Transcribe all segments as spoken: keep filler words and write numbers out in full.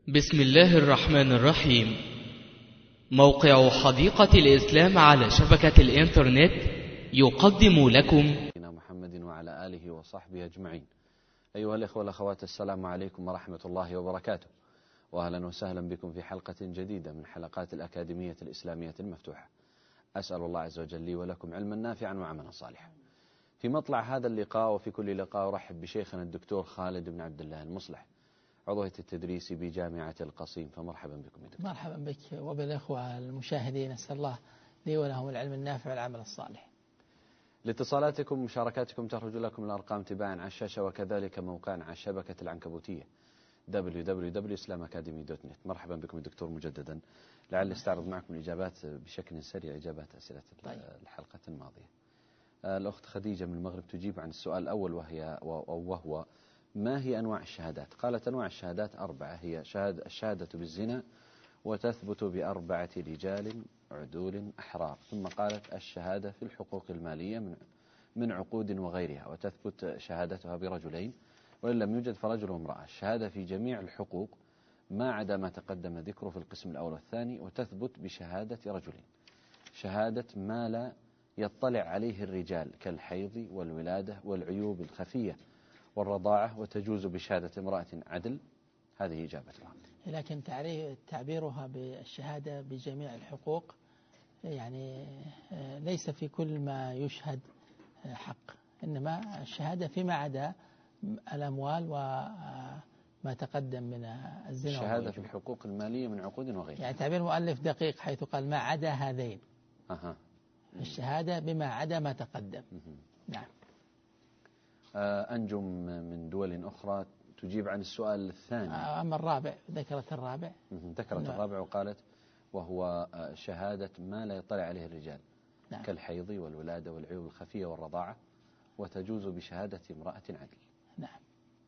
بسم الله الرحمن الرحيم. موقع حديقة الإسلام على شبكة الإنترنت يقدم لكم محمد وعلى آله وصحبه أجمعين. أيها الإخوة والأخوات، السلام عليكم ورحمة الله وبركاته، وأهلا وسهلا بكم في حلقة جديدة من حلقات الأكاديمية الإسلامية المفتوحة. أسأل الله عز وجل لي ولكم علما نافعا وعملا صالحا. في مطلع هذا اللقاء وفي كل لقاء أرحب بشيخنا الدكتور خالد بن عبد الله المصلح، عضوية التدريس بجامعة القصيم، فمرحبا بكم دكتور. مرحبا بك وبالإخوة المشاهدين، أسأل الله لي ولهم العلم النافع والعمل الصالح. لاتصالاتكم ومشاركاتكم تخرج لكم الأرقام تباعا على الشاشة، وكذلك موقعنا على الشبكة العنكبوتية دبليو دبليو دبليو دوت إسلام أكاديمي دوت نت. مرحبا بكم الدكتور مجددا. لعل استعرض معكم الإجابات بشكل سريع، إجابات أسئلة طيب. الحلقة الماضية. الأخت خديجة من المغرب تجيب عن السؤال الأول وهي وهو ما هي أنواع الشهادات؟ قالت أنواع الشهادات أربعة، هي شهادة الشهادة بالزنا وتثبت بأربعة رجال عدول أحرار، ثم قالت الشهادة في الحقوق المالية من من عقود وغيرها وتثبت شهادتها برجلين، وإن لم يوجد فرجل وامرأة. الشهادة في جميع الحقوق ما عدا ما تقدم ذكره في القسم الأول والثاني، وتثبت بشهادة رجلين. شهادة ما لا يطلع عليه الرجال كالحيض والولادة والعيوب الخفية والرضاعة، وتجوز بشهادة امرأة عدل. هذه إجابتها. لكن تعبيرها بالشهادة بجميع الحقوق يعني ليس في كل ما يشهد حق، إنما الشهادة فيما عدا الأموال وما تقدم من الزنا. الشهادة في الحقوق المالية من عقود وغيرها، يعني تعبير مؤلف دقيق حيث قال ما عدا هذين. أها. الشهادة بما عدا ما تقدم. نعم. أنجم من دول أخرى تجيب عن السؤال الثاني. أما الرابع ذكرت الرابع ذكرت الرابع وقالت وهو شهادة ما لا يطلع عليه الرجال. نعم. كالحيض والولادة والعيوب الخفية والرضاعة، وتجوز بشهادة امرأة عدل. نعم.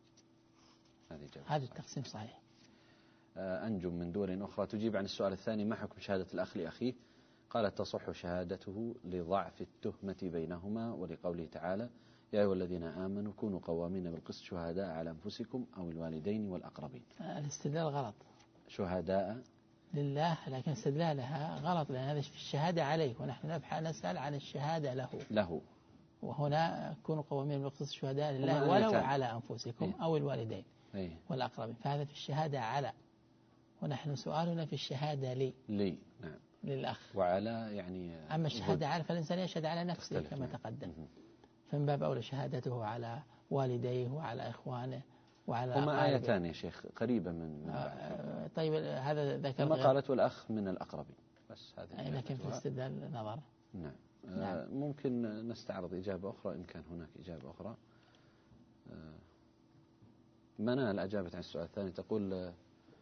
هذا التقسيم صحيح. أنجم من دول أخرى تجيب عن السؤال الثاني ما حكم شهادة الأخ لأخيه؟ قالت تصح شهادته لضعف التهمة بينهما، ولقوله تعالى يا أيها الذين آمنوا كونوا قوامين بالقسط شهداء على أنفسكم أو الوالدين والأقربين. الاستدلال غلط. شهداء لله، لكن استدلالها غلط، لأن هذا في الشهادة عليه، ونحن نبحث نسأل عن الشهادة له. له. وهنا كونوا قوامين بالقسط شهداء لله ولو على أنفسكم إيه؟ أو الوالدين إيه؟ والأقربين، فهذا في الشهادة على، ونحن سؤالنا في الشهادة لي. لي نعم. للأخ. وعلى يعني. أما الشهادة على فالإنسان يشهد على نفسه كما نعم. تقدم. م- فمن باب أولى شهادته على والديه وعلى إخوانه وعلى. هما آيتان يا شيخ قريبة من, من آه طيب هذا ذكر. ما قالت والأخ من الأقربين بس هذه. لكن في استدلال نظر. نعم. نعم. آه ممكن نستعرض إجابة أخرى إن كان هناك إجابة أخرى. آه منال أجابت عن السؤال الثاني، تقول آه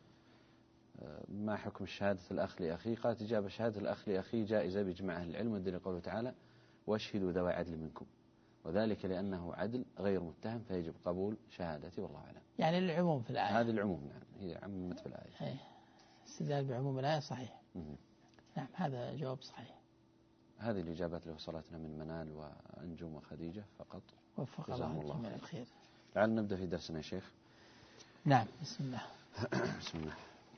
ما حكم شهادة الأخ لأخيه؟ قالت إجابة شهادة الأخ لأخيه جائزة بإجماع أهل العلم، والدليل قوله تعالى واشهدوا ذوي عدل منكم، وذلك لأنه عدل غير متهم فيجب قبول شهادته، والله أعلم. يعني العموم في الآية. هذه العموم نعم، هي عمومت في الآية. استدلال بعموم الآية صحيح. مم. نعم هذا جواب صحيح. هذه الإجابات اللي وصلتنا من منال وأنجم وخديجة فقط. وفق الله الله من الخير. لعل نبدأ في درسنا يا شيخ. نعم بسم الله. بسم الله.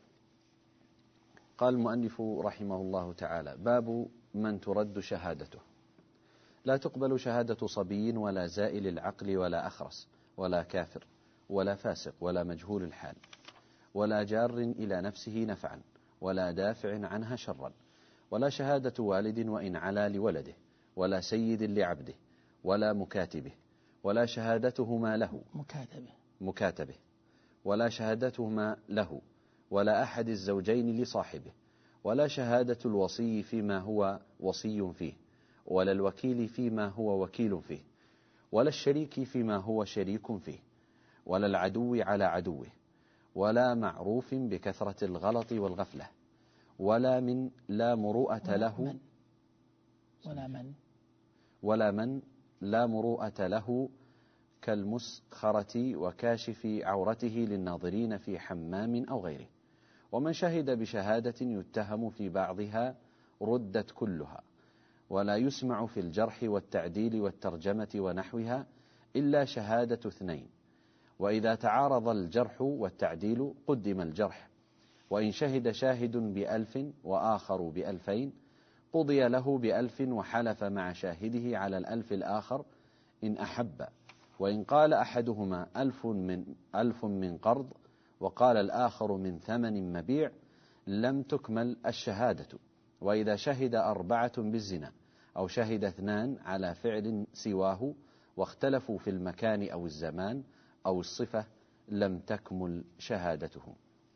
قال المؤلف رحمه الله تعالى باب من ترد شهادته. لا تقبل شهادة صبي ولا زائل العقل ولا أخرس ولا كافر ولا فاسق ولا مجهول الحال ولا جار إلى نفسه نفعا ولا دافع عنها شرا، ولا شهادة والد وإن علا لولده، ولا سيد لعبده، ولا مكاتبه، ولا شهادتهما له مكاتبه مكاتبه ولا شهادتهما له، ولا أحد الزوجين لصاحبه، ولا شهادة الوصي فيما هو وصي فيه، ولا الوكيل فيما هو وكيل فيه، ولا الشريك فيما هو شريك فيه، ولا العدو على عدوه، ولا معروف بكثرة الغلط والغفلة، ولا من لا مروءة له من ولا من ولا من لا مروءة له كالمسخرة وكاشف عورته للناظرين في حمام أو غيره. ومن شهد بشهادة يتهم في بعضها ردت كلها، ولا يسمع في الجرح والتعديل والترجمة ونحوها إلا شهادة اثنين، وإذا تعارض الجرح والتعديل قدم الجرح، وإن شهد شاهد بألف وآخر بألفين قضي له بألف وحلف مع شاهده على الألف الآخر إن أحب. وإن قال أحدهما ألف من, ألف من قرض وقال الآخر من ثمن مبيع لم تكمل الشهادة. وإذا شهد أربعة بالزنا أو شهد اثنان على فعل سواه واختلفوا في المكان أو الزمان أو الصفة لم تكمل شهادتهم.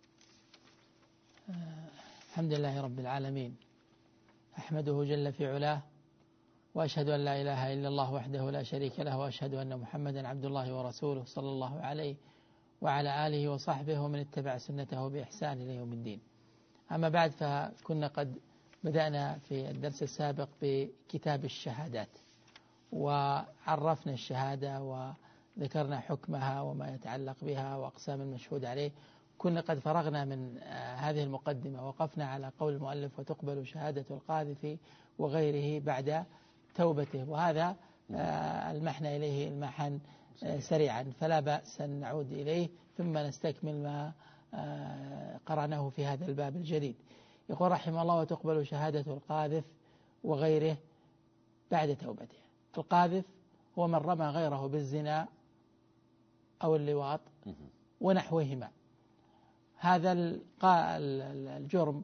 الحمد لله رب العالمين، أحمده جل في علاه، وأشهد أن لا إله إلا الله وحده لا شريك له، وأشهد أن محمدا عبد الله ورسوله صلى الله عليه وعلى آله وصحبه ومن اتبع سنته بإحسان إلى يوم الدين. أما بعد، فكنا قد بدأنا في الدرس السابق بكتاب الشهادات، وعرفنا الشهادة وذكرنا حكمها وما يتعلق بها وأقسام المشهود عليه. كنا قد فرغنا من هذه المقدمة، وقفنا على قول المؤلف وتقبل شهادة القاذف وغيره بعد توبته، وهذا المحن إليه المحن سريعا، فلا بأس أن نعود إليه ثم نستكمل ما قرأناه في هذا الباب الجديد. يقول رحمه الله: وتقبل شهادة القاذف وغيره بعد توبته. القاذف هو من رمى غيره بالزنا أو اللواط ونحوهما. هذا الجرم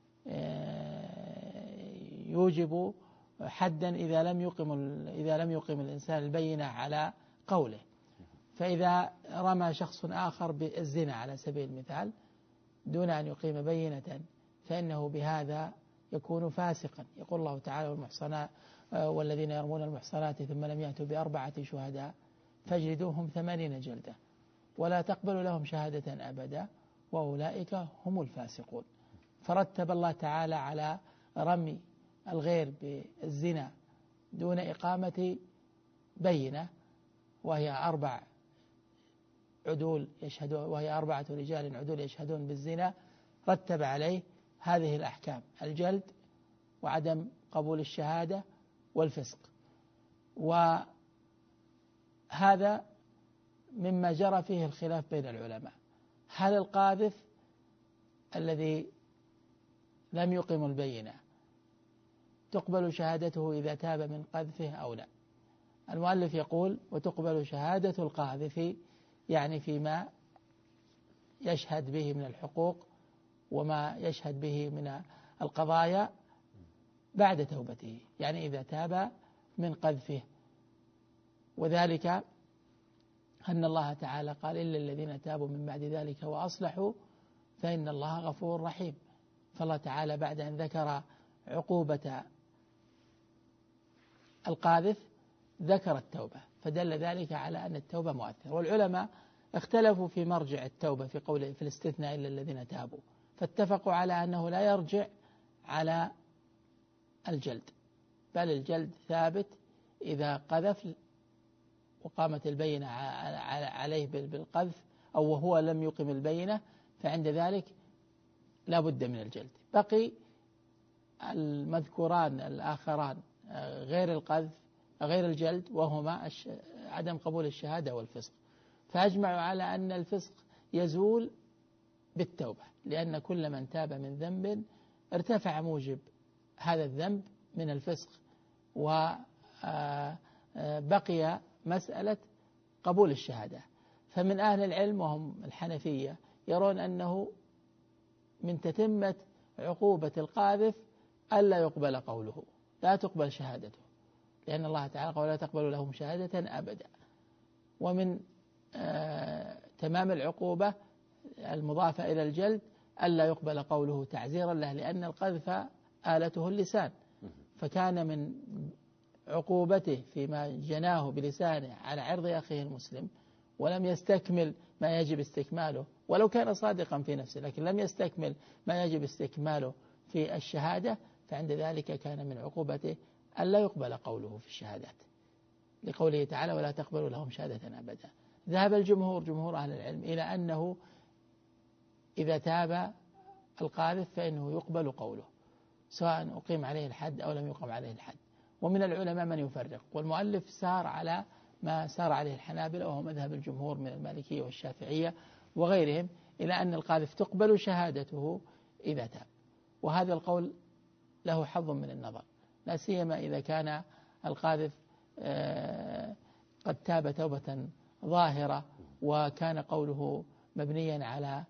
يوجب حدا إذا لم يقم إذا لم يقم الإنسان البينة على قوله. فإذا رمى شخص آخر بالزنا على سبيل المثال دون أن يقيم بينة فإنه بهذا يكون فاسقا. يقول الله تعالى: والمحصنات والذين يرمون المحصنات ثم لم يأتوا بأربعة شهداء فاجلدوهم ثمانين جلدة ولا تقبلوا لهم شهادة أبدا وأولئك هم الفاسقون. فرتب الله تعالى على رمي الغير بالزنا دون إقامة بينة، وهي أربع عدول يشهدون وهي أربعة رجال عدول يشهدون بالزنا، رتب عليه هذه الأحكام: الجلد وعدم قبول الشهادة والفسق. وهذا مما جرى فيه الخلاف بين العلماء: هل القاذف الذي لم يقم البينة تقبل شهادته إذا تاب من قذفه أو لا؟ المؤلف يقول: وتقبل شهادة القاذف، يعني فيما يشهد به من الحقوق وما يشهد به من القضايا بعد توبته، يعني إذا تاب من قذفه. وذلك أن الله تعالى قال: إلا الذين تابوا من بعد ذلك وأصلحوا فإن الله غفور رحيم. فالله تعالى بعد أن ذكر عقوبة القاذف ذكر التوبة، فدل ذلك على أن التوبة مؤثرة. والعلماء اختلفوا في مرجع التوبة في قوله في الاستثناء إلا الذين تابوا، فاتفقوا على أنه لا يرجع على الجلد، بل الجلد ثابت إذا قذف وقامت البينة عليه بالقذف أو وهو لم يقم البينة، فعند ذلك لا بد من الجلد. بقي المذكوران الآخران غير القذف غير الجلد، وهما عدم قبول الشهادة والفسق. فأجمعوا على أن الفسق يزول بالتوبة، لأن كل من تاب من ذنب ارتفع موجب هذا الذنب من الفسق، وبقي مسألة قبول الشهادة. فمن أهل العلم وهم الحنفية يرون أنه من تتمة عقوبة القاذف ألا يقبل قوله، لا تقبل شهادته، لأن الله تعالى قال: لا تقبل لهم شهادة أبدا. ومن آه تمام العقوبة المضافة إلى الجلد ألا يقبل قوله تعزيرا له، لأن القذف آلته اللسان، فكان من عقوبته فيما جناه بلسانه على عرض أخيه المسلم ولم يستكمل ما يجب استكماله، ولو كان صادقا في نفسه لكن لم يستكمل ما يجب استكماله في الشهادة، فعند ذلك كان من عقوبته ألا يقبل قوله في الشهادات، لقوله تعالى: ولا تقبلوا لهم شهادة أبدا. ذهب الجمهور جمهور أهل العلم إلى أنه إذا تاب القاذف فإنه يقبل قوله سواء أقيم عليه الحد أو لم يقم عليه الحد. ومن العلماء من يفرق، والمؤلف سار على ما سار عليه الحنابلة وهو مذهب الجمهور من المالكية والشافعية وغيرهم، إلى أن القاذف تقبل شهادته إذا تاب، وهذا القول له حظ من النظر، لا سيما إذا كان القاذف قد تاب توبة ظاهرة وكان قوله مبنيا على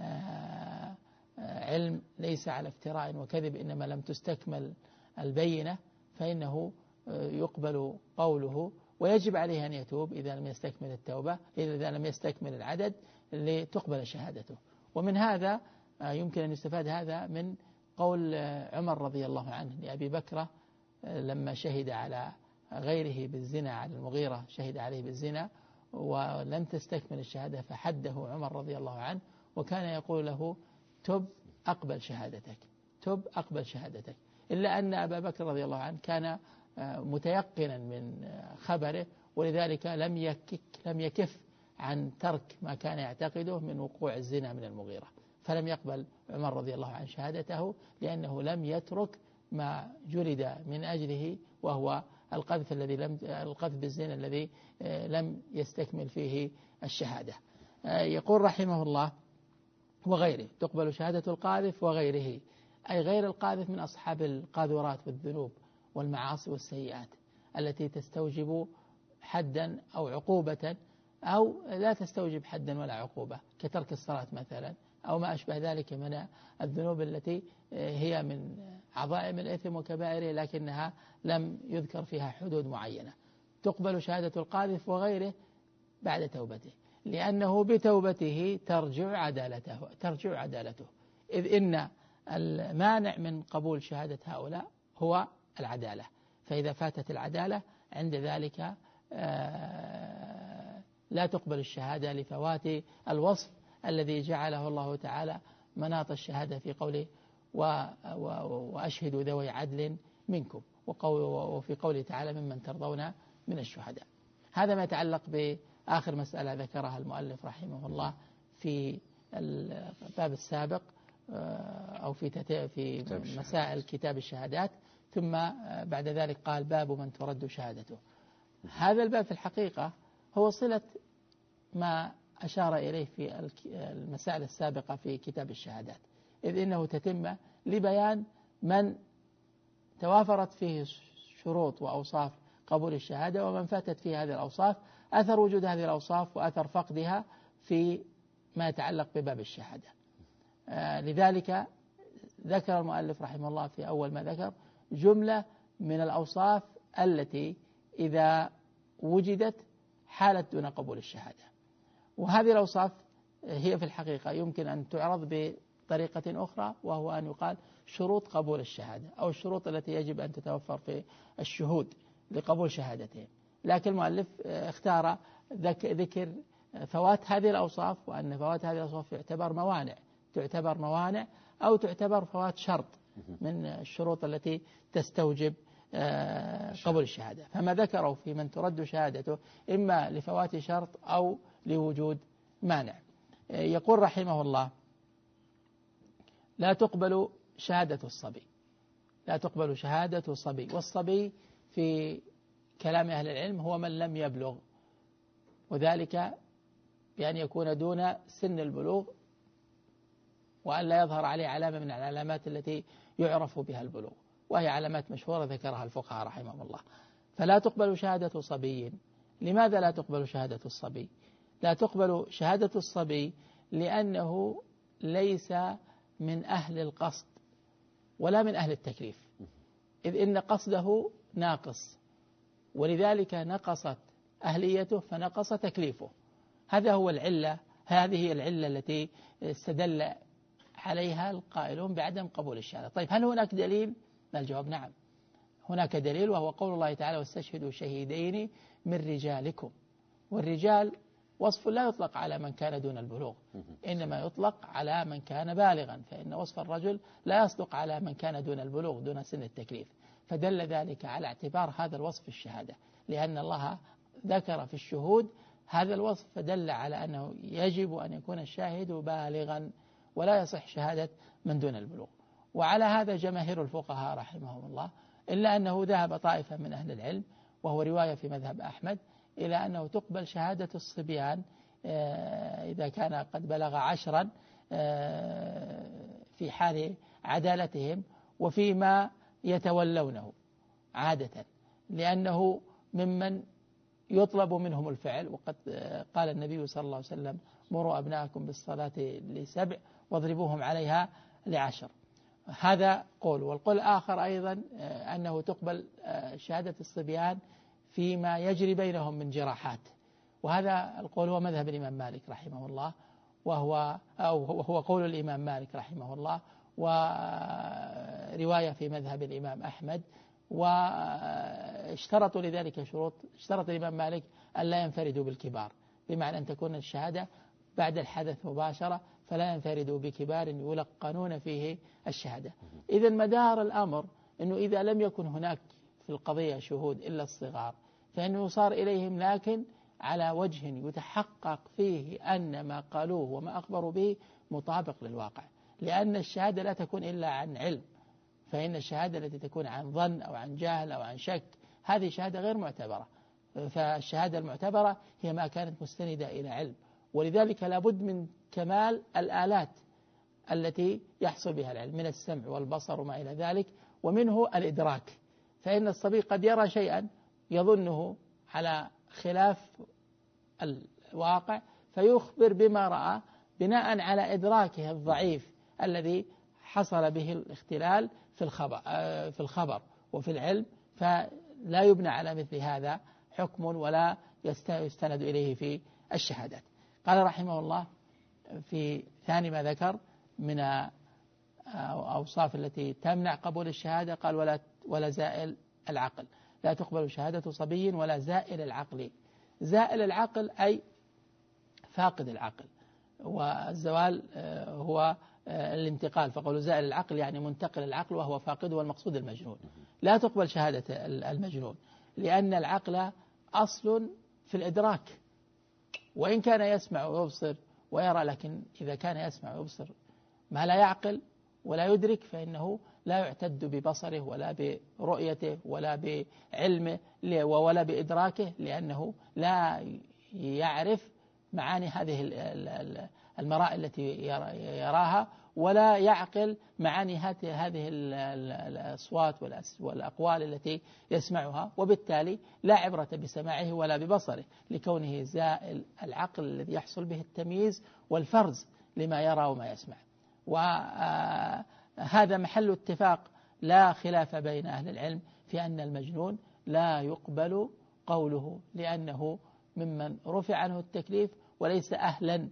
علم ليس على افتراء وكذب، إنما لم تستكمل البينة، فإنه يقبل قوله ويجب عليه أن يتوب إذا لم يستكمل التوبة، إذا لم يستكمل العدد لتقبل شهادته. ومن هذا يمكن أن يستفاد هذا من قول عمر رضي الله عنه لأبي بكر لما شهد على غيره بالزنا، على المغيرة شهد عليه بالزنا ولم تستكمل الشهادة فحده عمر رضي الله عنه، وكان يقول له تب أقبل شهادتك، تب أقبل شهادتك، إلا أن أبا بكر رضي الله عنه كان متيقنا من خبره، ولذلك لم يكك لم يكف عن ترك ما كان يعتقده من وقوع الزنا من المغيرة، فلم يقبل عمر رضي الله عنه شهادته لأنه لم يترك ما جلد من أجله، وهو القذف الذي لم القذف بالزنا الذي لم يستكمل فيه الشهادة. يقول رحمه الله وغيره تقبل شهادة القاذف وغيره، أي غير القاذف من أصحاب القاذورات والذنوب والمعاصي والسيئات التي تستوجب حدا أو عقوبة أو لا تستوجب حدا ولا عقوبة، كترك الصلاة مثلا أو ما أشبه ذلك من الذنوب التي هي من عظائم الإثم وكبائره لكنها لم يذكر فيها حدود معينة. تقبل شهادة القاذف وغيره بعد توبته، لأنه بتوبته ترجع عدالته ترجع عدالته إذ إن المانع من قبول شهادة هؤلاء هو العدالة، فإذا فاتت العدالة عند ذلك لا تقبل الشهادة لفوات الوصف الذي جعله الله تعالى مناط الشهادة في قوله وأشهدوا ذوي عدل منكم، وفي قوله تعالى ممن ترضون من الشهداء. هذا ما يتعلق بآخر مسألة ذكرها المؤلف رحمه الله في الباب السابق أو في في مسائل كتاب الشهادات، ثم بعد ذلك قال باب من ترد شهادته. هذا الباب في الحقيقة هو صلة ما أشار إليه في المسائل السابقة في كتاب الشهادات، إذ إنه تتم لبيان من توافرت فيه شروط وأوصاف قبول الشهادة ومن فاتت فيه هذه الأوصاف، أثر وجود هذه الأوصاف وأثر فقدها في ما يتعلق بباب الشهادة. آه لذلك ذكر المؤلف رحمه الله في أول ما ذكر جملة من الأوصاف التي إذا وجدت حالت دون قبول الشهادة، وهذه الأوصاف هي في الحقيقة يمكن أن تعرض بطريقة أخرى، وهو أن يقال شروط قبول الشهادة أو الشروط التي يجب أن تتوفر في الشهود لقبول شهادتين، لكن المؤلف اختار ذكر فوات هذه الأوصاف، وأن فوات هذه الأوصاف يعتبر موانع تعتبر موانع أو تعتبر فوات شرط من الشروط التي تستوجب قبول الشهادة، فما ذكروا في من ترد شهادته إما لفوات شرط أو لوجود مانع. يقول رحمه الله لا تقبل شهادة الصبي، لا تقبل شهادة الصبي، والصبي في كلام أهل العلم هو من لم يبلغ، وذلك بأن يكون دون سن البلوغ وأن لا يظهر عليه علامة من العلامات التي يعرف بها البلوغ، وهي علامات مشهورة ذكرها الفقهاء رحمهم الله. فلا تقبل شهادة صبي. لماذا لا تقبل شهادة الصبي؟ لا تقبل شهادة الصبي لأنه ليس من أهل القصد ولا من أهل التكليف، إذ إن قصده ناقص، ولذلك نقصت أهليته فنقص تكليفه. هذا هو العلة هذه هي العلة التي استدل عليها القائلون بعدم قبول الشهادة. طيب هل هناك دليل؟ الجواب نعم، هناك دليل، وهو قول الله تعالى واستشهدوا شهيدين من رجالكم. والرجال وصف لا يطلق على من كان دون البلوغ، إنما يطلق على من كان بالغا، فإن وصف الرجل لا يصدق على من كان دون البلوغ دون سن التكليف، فدل ذلك على اعتبار هذا الوصف في الشهادة، لأن الله ذكر في الشهود هذا الوصف فدل على أنه يجب أن يكون الشاهد بالغا ولا يصح شهادة من دون البلوغ. وعلى هذا جماهير الفقهاء رحمهم الله، إلا أنه ذهب طائفة من أهل العلم وهو رواية في مذهب أحمد إلى أنه تقبل شهادة الصبيان إذا كان قد بلغ عشرا في حال عدالتهم وفيما يتولونه عادة، لأنه ممن يطلب منهم الفعل. وقد قال النبي صلى الله عليه وسلم: مروا أبناءكم بالصلاة لسبع واضربوهم عليها لعشر. هذا قول. والقول الآخر أيضا أنه تقبل شهادة الصبيان فيما يجري بينهم من جراحات، وهذا القول هو مذهب الإمام مالك رحمه الله، وهو أو هو قول الإمام مالك رحمه الله، ورواية في مذهب الإمام أحمد. واشترطوا لذلك شروط. اشترط الإمام مالك أن لا ينفردوا بالكبار، بمعنى أن تكون الشهادة بعد الحدث مباشرة، فلا ينفردوا بكبار يلقنون فيه الشهادة. إذا مدار الأمر أنه إذا لم يكن هناك في القضية شهود إلا الصغار، فإنه يصار إليهم، لكن على وجه يتحقق فيه أن ما قالوه وما أخبروا به مطابق للواقع، لأن الشهادة لا تكون إلا عن علم. فإن الشهادة التي تكون عن ظن أو عن جهل أو عن شك هذه شهادة غير معتبرة. فالشهادة المعتبرة هي ما كانت مستندة إلى علم، ولذلك لابد من كمال الآلات التي يحصل بها العلم من السمع والبصر وما إلى ذلك، ومنه الإدراك. فإن الصبي قد يرى شيئا يظنه على خلاف الواقع فيخبر بما رأى بناء على إدراكه الضعيف الذي حصل به الاختلال في الخبر, في الخبر وفي العلم، فلا يبنى على مثل هذا حكم ولا يستند إليه في الشهادات. قال رحمه الله في ثاني ما ذكر من أوصاف التي تمنع قبول الشهادة، قال ولا, ولا زائل العقل، لا تقبل شهادة صبي ولا زائل العقل. زائل العقل أي فاقد العقل، والزوال هو الانتقال، فقالوا زائل العقل يعني منتقل العقل وهو فاقده، والمقصود المجنون. لا تقبل شهادة المجنون، لأن العقل أصل في الإدراك، وإن كان يسمع ويبصر ويرى، لكن إذا كان يسمع ويبصر ما لا يعقل ولا يدرك فإنه لا يعتد ببصره ولا برؤيته ولا بعلمه ولا بإدراكه، لأنه لا يعرف معاني هذه المراء التي يراها، ولا يعقل معاني هذه الأصوات والأقوال التي يسمعها، وبالتالي لا عبرة بسماعه ولا ببصره، لكونه زائل العقل الذي يحصل به التمييز والفرز لما يرى وما يسمع. وهذا محل اتفاق لا خلاف بين أهل العلم في أن المجنون لا يقبل قوله، لأنه ممن رفع عنه التكليف وليس أهلا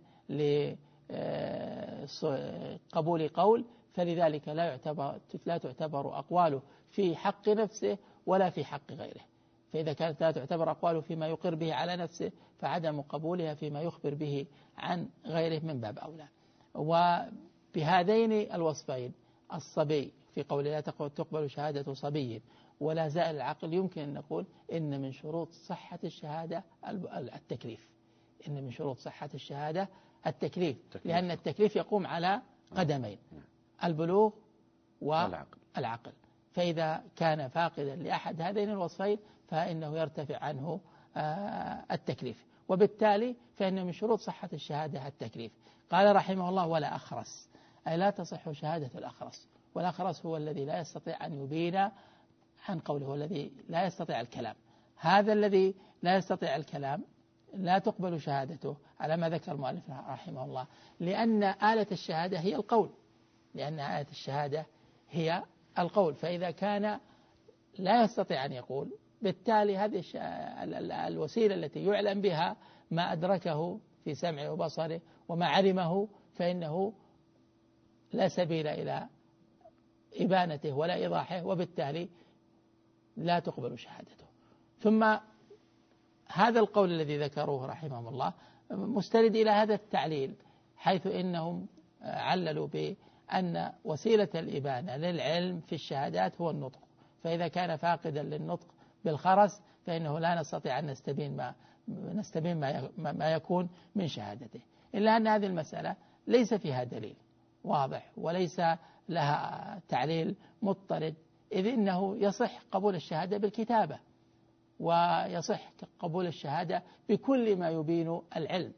لقبول قول، فلذلك لا يعتبر لا تعتبر أقواله في حق نفسه ولا في حق غيره. فإذا كانت لا تعتبر أقواله فيما يقر به على نفسه، فعدم قبولها فيما يخبر به عن غيره من باب أولى. وبهذين الوصفين، الصبي في قول لا تقبل شهادة صبي ولا زائل العقل، يمكن أن نقول إن من شروط صحة الشهادة التكليف. إن من شروط صحة الشهادة التكليف، لأن التكليف يقوم على قدمين: البلوغ والعقل. فإذا كان فاقدا لأحد هذين الوصفين فإنه يرتفع عنه التكليف، وبالتالي فإن من شروط صحة الشهادة التكليف. قال رحمه الله: ولا أخرس، أي لا تصح شهادة الأخرس. والأخرس هو الذي لا يستطيع أن يبين عن قوله، هو الذي لا يستطيع الكلام. هذا الذي لا يستطيع الكلام لا تقبل شهادته على ما ذكر المؤلف رحمه الله، لأن آلة الشهادة هي القول، لأن آلة الشهادة هي القول. فإذا كان لا يستطيع أن يقول، بالتالي هذه الوسيلة التي يعلم بها ما أدركه في سمعه وبصره وما علمه، فإنه لا سبيل إلى إبانته ولا إيضاحه، وبالتالي لا تقبل شهادته. ثم هذا القول الذي ذكروه رحمهم الله مستند إلى هذا التعليل، حيث إنهم عللوا بأن وسيلة الإبانة للعلم في الشهادات هو النطق، فإذا كان فاقدا للنطق بالخرس فإنه لا نستطيع أن نستبين ما, نستبين ما, ما يكون من شهادته. إلا أن هذه المسألة ليس فيها دليل واضح وليس لها تعليل مضطرد، إذ إنه يصح قبول الشهادة بالكتابة، ويصح قبول الشهادة بكل ما يبين العلم،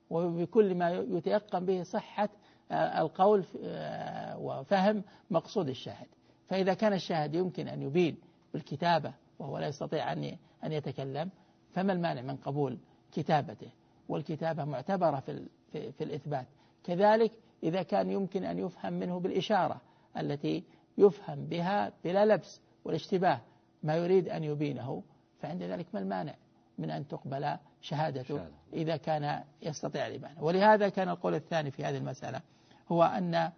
وبكل ما يتيقن به صحة القول وفهم مقصود الشاهد. فإذا كان الشاهد يمكن أن يبين بالكتابة وهو لا يستطيع أن أن يتكلم، فما المانع من قبول كتابته؟ والكتابة معتبرة في في, في الإثبات. كذلك إذا كان يمكن أن يفهم منه بالإشارة التي يفهم بها بلا لبس والاشتباه ما يريد أن يبينه، فعند ذلك ما المانع من أن تقبل شهادته إذا كان يستطيع الإبانة. ولهذا كان القول الثاني في هذه المسألة هو أن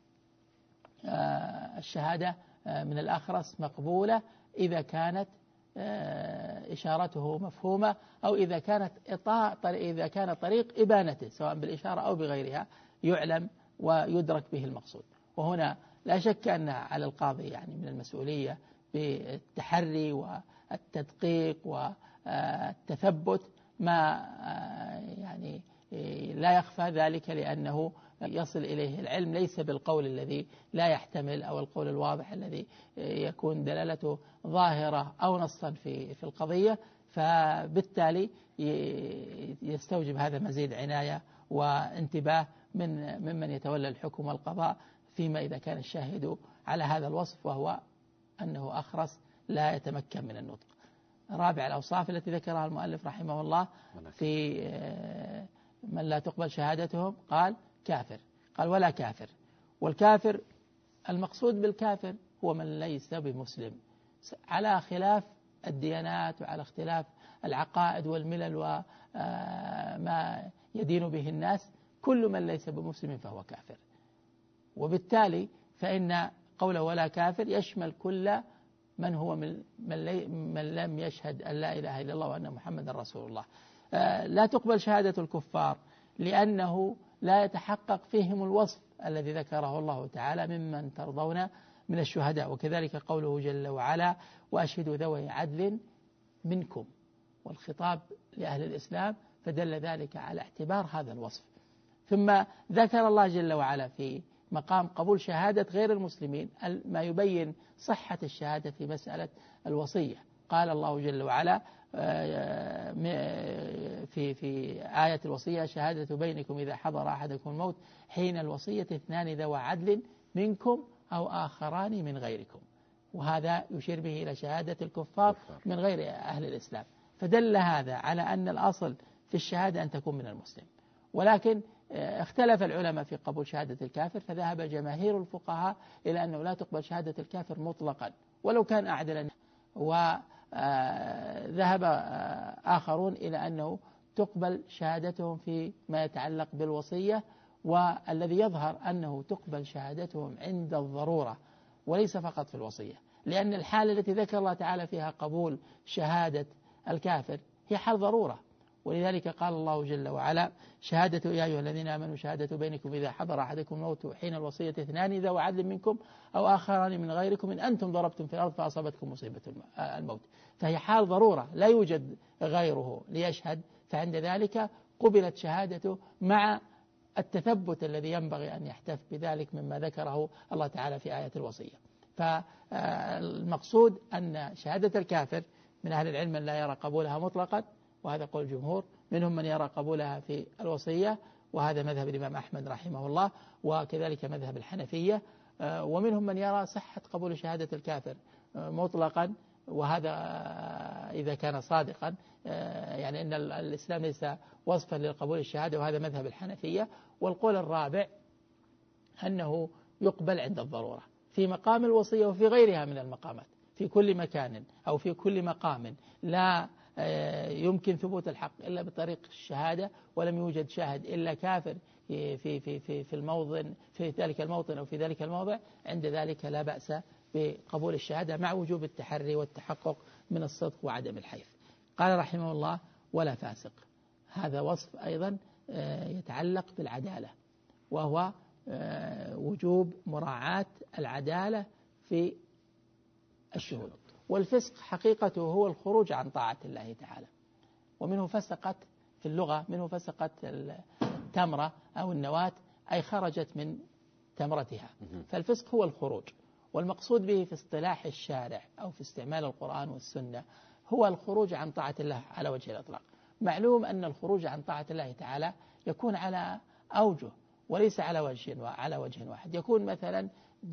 الشهادة من الأخرس مقبولة إذا كانت إشارته مفهومة، أو إذا كانت إطاع إذا كان طريق إبانته سواء بالإشارة أو بغيرها يعلم ويدرك به المقصود. وهنا لا شك أن على القاضي يعني من المسؤولية بالتحري والتدقيق والتثبت ما يعني لا يخفى ذلك، لأنه يصل إليه العلم ليس بالقول الذي لا يحتمل أو القول الواضح الذي يكون دلالته ظاهرة أو نصا في في القضية. فبالتالي يستوجب هذا مزيد عناية وانتباه من ممن يتولى الحكم والقضاء فيما إذا كان الشاهد على هذا الوصف وهو أنه أخرس لا يتمكن من النطق. رابع الأوصاف التي ذكرها المؤلف رحمه الله في من لا تقبل شهادتهم قال كافر، قال ولا كافر. والكافر المقصود بالكافر هو من ليس بمسلم على خلاف الديانات وعلى اختلاف العقائد والملل وما يدين به الناس. كل من ليس بمسلم فهو كافر، وبالتالي فإن قوله ولا كافر يشمل كل من هو من, من لم يشهد أن لا إله إلا الله وأن محمد رسول الله. لا تقبل شهادة الكفار لأنه لا يتحقق فيهم الوصف الذي ذكره الله تعالى ممن ترضون من الشهداء. وكذلك قوله جل وعلا وأشهدوا ذوي عدل منكم، والخطاب لأهل الإسلام، فدل ذلك على اعتبار هذا الوصف. ثم ذكر الله جل وعلا في مقام قبول شهادة غير المسلمين ما يبين صحة الشهادة في مسألة الوصية. قال الله جل وعلا في في آية الوصية شهادة بينكم إذا حضر أحدكم الموت حين الوصية اثنان ذوى عدل منكم أو آخران من غيركم. وهذا يشير به إلى شهادة الكفار من غير أهل الإسلام. فدل هذا على أن الأصل في الشهادة أن تكون من المسلم. ولكن اختلف العلماء في قبول شهادة الكافر، فذهب جماهير الفقهاء إلى أنه لا تقبل شهادة الكافر مطلقا ولو كان أعدلا، وذهب آخرون إلى أنه تقبل شهادتهم في ما يتعلق بالوصية، والذي يظهر أنه تقبل شهادتهم عند الضرورة وليس فقط في الوصية، لأن الحالة التي ذكر الله تعالى فيها قبول شهادة الكافر هي حال ضرورة. ولذلك قال الله جل وعلا شهادة يا أيها الذين آمنوا شهادة بينكم إذا حضر أحدكم الموت حين الوصية اثنان ذوى عدل منكم أو آخران من غيركم إن أنتم ضربتم في الأرض فأصابتكم مصيبة الموت. فهي حال ضرورة لا يوجد غيره ليشهد، فعند ذلك قبلت شهادته مع التثبت الذي ينبغي أن يحتف بذلك مما ذكره الله تعالى في آية الوصية. فالمقصود أن شهادة الكافر من أهل العلم من لا يرى قبولها مطلقا، وهذا قول الجمهور، منهم من يرى قبولها في الوصية وهذا مذهب الإمام أحمد رحمه الله، وكذلك مذهب الحنفية، ومنهم من يرى صحة قبول شهادة الكافر مطلقا، وهذا إذا كان صادقا، يعني أن الإسلام ليس وصفا للقبول الشهادة، وهذا مذهب الحنفية. والقول الرابع أنه يقبل عند الضرورة في مقام الوصية وفي غيرها من المقامات، في كل مكان أو في كل مقام لا يمكن ثبوت الحق إلا بطريق الشهادة، ولم يوجد شاهد إلا كافر في في في في الموطن في ذلك الموطن أو في ذلك الموضع، عند ذلك لا بأس بقبول الشهادة مع وجوب التحري والتحقق من الصدق وعدم الحيف. قال رحمه الله ولا فاسق. هذا وصف أيضا يتعلق بالعدالة، وهو وجوب مراعاة العدالة في الشهود. والفسق حقيقته هو الخروج عن طاعة الله تعالى، ومنه فسقت في اللغة، منه فسقت التمرة أو النواة أي خرجت من تمرتها. فالفسق هو الخروج، والمقصود به في اصطلاح الشارع أو في استعمال القرآن والسنة هو الخروج عن طاعة الله على وجه الإطلاق. معلوم أن الخروج عن طاعة الله تعالى يكون على أوجه وليس على وجه على وجه واحد. يكون مثلا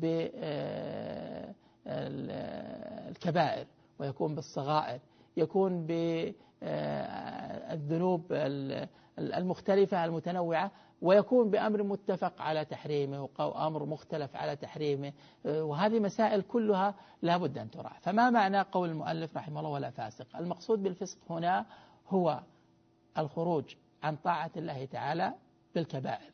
بالكبائر، ويكون بالصغائر، يكون بالذنوب المختلفة المتنوعة، ويكون بأمر متفق على تحريمه أو أمر مختلف على تحريمه. وهذه مسائل كلها لا بد أن تراعى. فما معنى قول المؤلف رحمه الله ولا فاسق؟ المقصود بالفسق هنا هو الخروج عن طاعة الله تعالى بالكبائر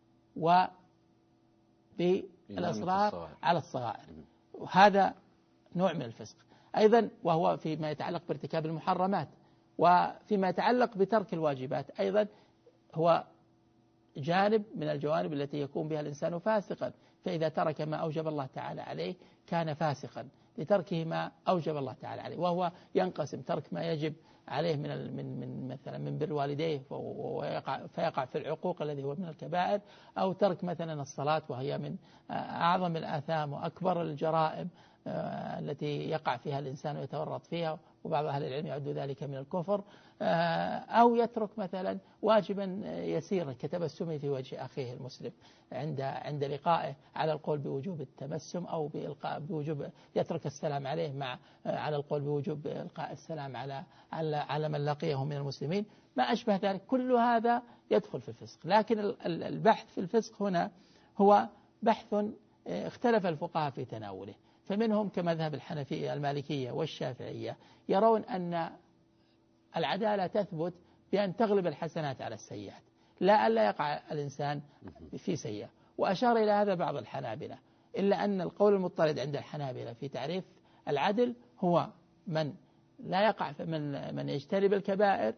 وبالإصرار على الصغائر، وهذا نوع من الفسق. أيضا وهو فيما يتعلق بارتكاب المحرمات، وفيما يتعلق بترك الواجبات أيضا هو جانب من الجوانب التي يكون بها الإنسان فاسقا. فإذا ترك ما أوجب الله تعالى عليه كان فاسقا لتركه ما أوجب الله تعالى عليه. وهو ينقسم: ترك ما يجب عليه من من من مثلا من بر والديه ويقع فيقع في العقوق الذي هو من الكبائر، أو ترك مثلا الصلاة وهي من أعظم الآثام وأكبر الجرائم التي يقع فيها الإنسان ويتورط فيها، وبعض أهل العلم يعد ذلك من الكفر. أو يترك مثلا واجبا يسيرا كتبسمه في وجه أخيه المسلم عند عند لقائه، على القول بوجوب التبسم، أو بإلقاء بوجوب يترك السلام عليه، مع على القول بوجوب إلقاء السلام على على على من لقيه من المسلمين، ما أشبه ذلك. كل هذا يدخل في الفسق. لكن البحث في الفسق هنا هو بحث اختلف الفقهاء في تناوله. فمنهم كمذهب الحنفية المالكية والشافعية يرون أن العدالة تثبت بأن تغلب الحسنات على السيئات، لا ألا يقع الإنسان في سيئة. وأشار إلى هذا بعض الحنابلة، إلا أن القول المضطرد عند الحنابلة في تعريف العدل هو من لا يقع من من يجتنب الكبائر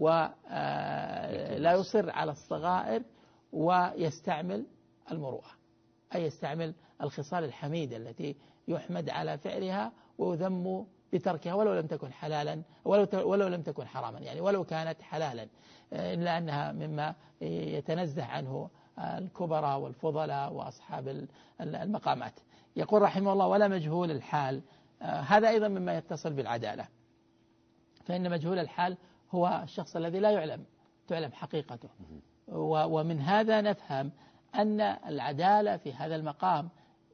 ولا يصر على الصغائر ويستعمل المروءة، أي يستعمل الخصال الحميدة التي يحمد على فعلها ويذم بتركها ولو لم تكن حلالا ولو ولو لم تكن حراما، يعني ولو كانت حلالا، إلا أنها مما يتنزه عنه الكبراء والفضلاء وأصحاب المقامات. يقول رحمه الله: ولا مجهول الحال. هذا أيضا مما يتصل بالعدالة، فإن مجهول الحال هو الشخص الذي لا يعلم تعلم حقيقته. ومن هذا نفهم أن العدالة في هذا المقام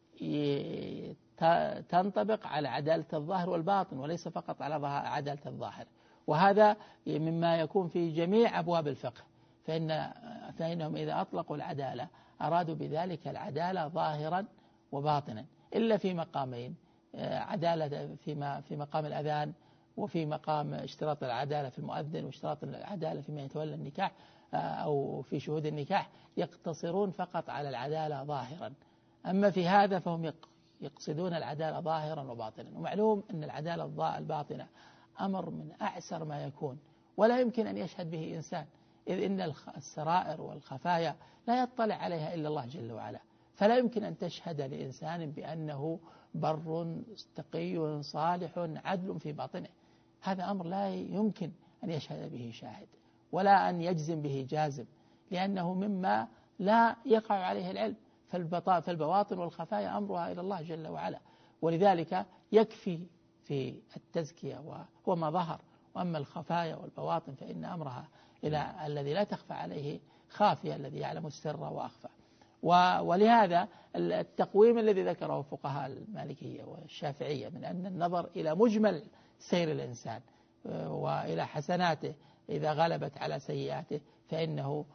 تنطبق على عدالة الظاهر والباطن، وليس فقط على عدالة الظاهر. وهذا مما يكون في جميع أبواب الفقه، فإن فإنهم إذا أطلقوا العدالة أرادوا بذلك العدالة ظاهرا وباطنا، إلا في مقامين: عدالة فيما في مقام الأذان، وفي مقام اشتراط العدالة في المؤذن، واشتراط العدالة فيما يتولى النكاح أو في شهود النكاح، يقتصرون فقط على العدالة ظاهرا. أما في هذا فهم يقصدون العدالة ظاهرا وباطنا. ومعلوم أن العدالة الباطنة أمر من أعسر ما يكون، ولا يمكن أن يشهد به إنسان، إذ إن السرائر والخفايا لا يطلع عليها إلا الله جل وعلا. فلا يمكن أن تشهد لإنسان بأنه بر تقي صالح عدل في باطنه. هذا أمر لا يمكن أن يشهد به شاهد، ولا أن يجزم به جازم، لأنه مما لا يقع عليه العلم. فالبواطن والخفايا أمرها إلى الله جل وعلا، ولذلك يكفي في التزكية وهو ما ظهر. وأما الخفايا والبواطن فإن أمرها إلى الذي لا تخفى عليه خافية، الذي يعلم السر وأخفى. ولهذا التقويم الذي ذكره فقهاء المالكية والشافعية من أن النظر إلى مجمل سير الإنسان وإلى حسناته إذا غلبت على سيئاته فإنه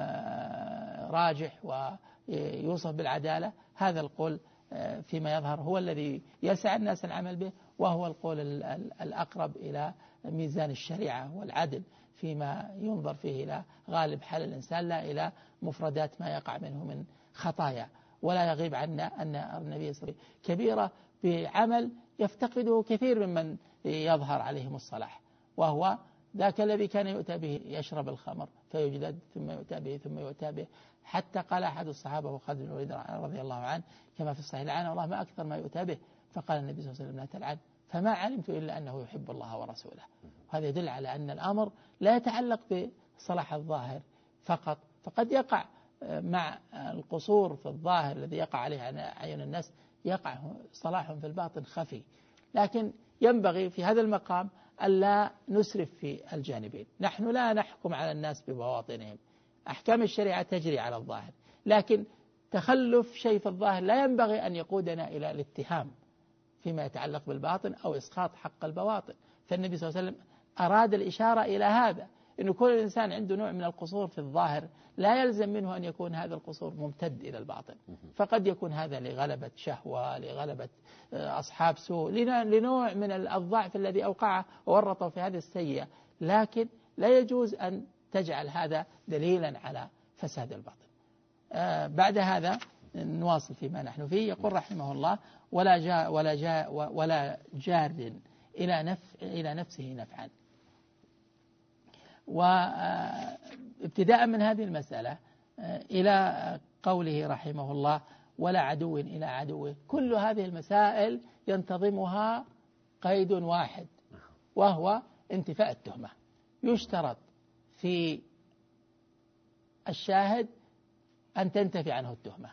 راجح ويوصف بالعدالة، هذا القول فيما يظهر هو الذي يسعى الناس العمل به، وهو القول الأقرب إلى ميزان الشريعة والعدل فيما ينظر فيه إلى غالب حال الإنسان، لا إلى مفردات ما يقع منه من خطايا. ولا يغيب عنا أن النبي صلى الله عليه وسلم كبيرة بعمل يفتقده كثير ممن يظهر عليهم الصلاح، وهو ذاك الذي كان يؤتى به يشرب الخمر فيجلد ثم يؤتى به ثم يؤتى به، حتى قال أحد الصحابة وخالد بن الوليد رضي الله عنه كما في الصحيح: لعن الله ما أكثر ما يؤتى به. فقال النبي صلى الله عليه وسلم: لا تلعن، فما علمت إلا أنه يحب الله ورسوله. وهذا يدل على أن الأمر لا يتعلق بصلاح الظاهر فقط، فقد يقع مع القصور في الظاهر الذي يقع عليه عيون الناس يقع صلاح في الباطن خفي. لكن ينبغي في هذا المقام ألا نسرف في الجانبين. نحن لا نحكم على الناس ببواطنهم، أحكام الشريعة تجري على الظاهر، لكن تخلف شيء في الظاهر لا ينبغي أن يقودنا إلى الاتهام فيما يتعلق بالباطن أو إسقاط حق البواطن. فالنبي صلى الله عليه وسلم أراد الإشارة إلى هذا، أن كل إنسان عنده نوع من القصور في الظاهر، لا يلزم منه أن يكون هذا القصور ممتد إلى الباطن، فقد يكون هذا لغلبة شهوة، لغلبة أصحاب سوء، لنوع من الضعف الذي أوقعه وورطه في هذه السيئة، لكن لا يجوز أن تجعل هذا دليلا على فساد الباطن. آه بعد هذا نواصل فيما نحن فيه. يقول رحمه الله: ولا جاء ولا جاء ولا جار إلى نفع إلى نفسه نفعا. وابتداء من هذه المسألة إلى قوله رحمه الله: ولا عدو إلى عدوه، كل هذه المسائل ينتظمها قيد واحد، وهو انتفاء التهمة. يشترط في الشاهد أن تنتفي عنه التهمة،